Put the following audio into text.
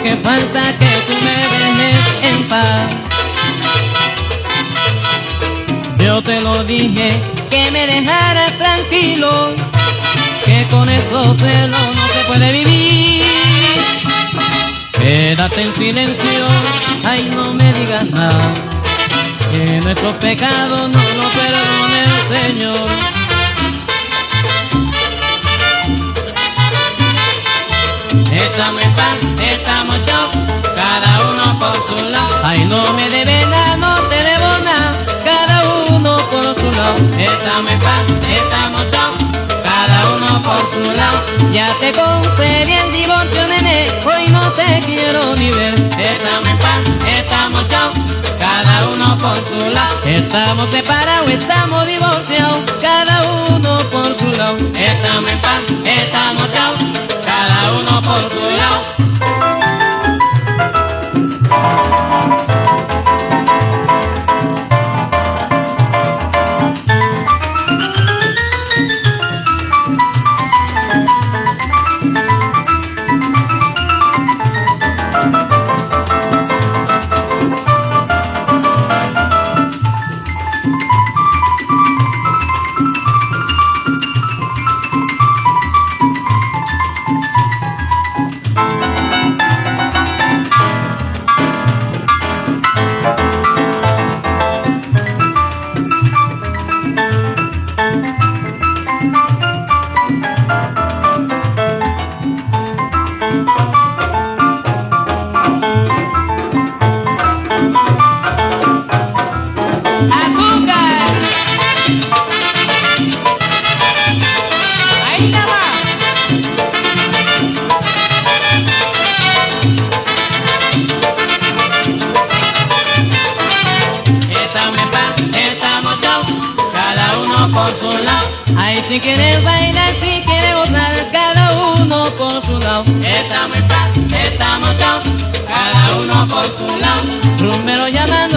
que falta que tú me dejes en paz. Yo te lo dije, que me dejaras tranquilo, que con esos celos no se puede vivir. Quédate en silencio, ay no me digas nada, que nuestros pecados no los perdone el Señor. Estamos en paz, estamos yo, cada uno por su lado. Ay no me debes nada, no te debo nada, cada uno por su lado. Estamos en paz, estamos yo, cada uno por su lado. Ya te concedí el divorcio, nene, hoy no te quiero ni ver. Estamos en paz, estamos yo, cada uno por su lado. Estamos separados, estamos divorciados, cada uno por su lado. Estamos en paz, estamos yo, cada uno por su lado. Por su lado. Ay, si quieres bailar, si quieres gozar, cada uno por su lado. Estamos en paz, estamos todos, cada uno por su lado. Rumero llamando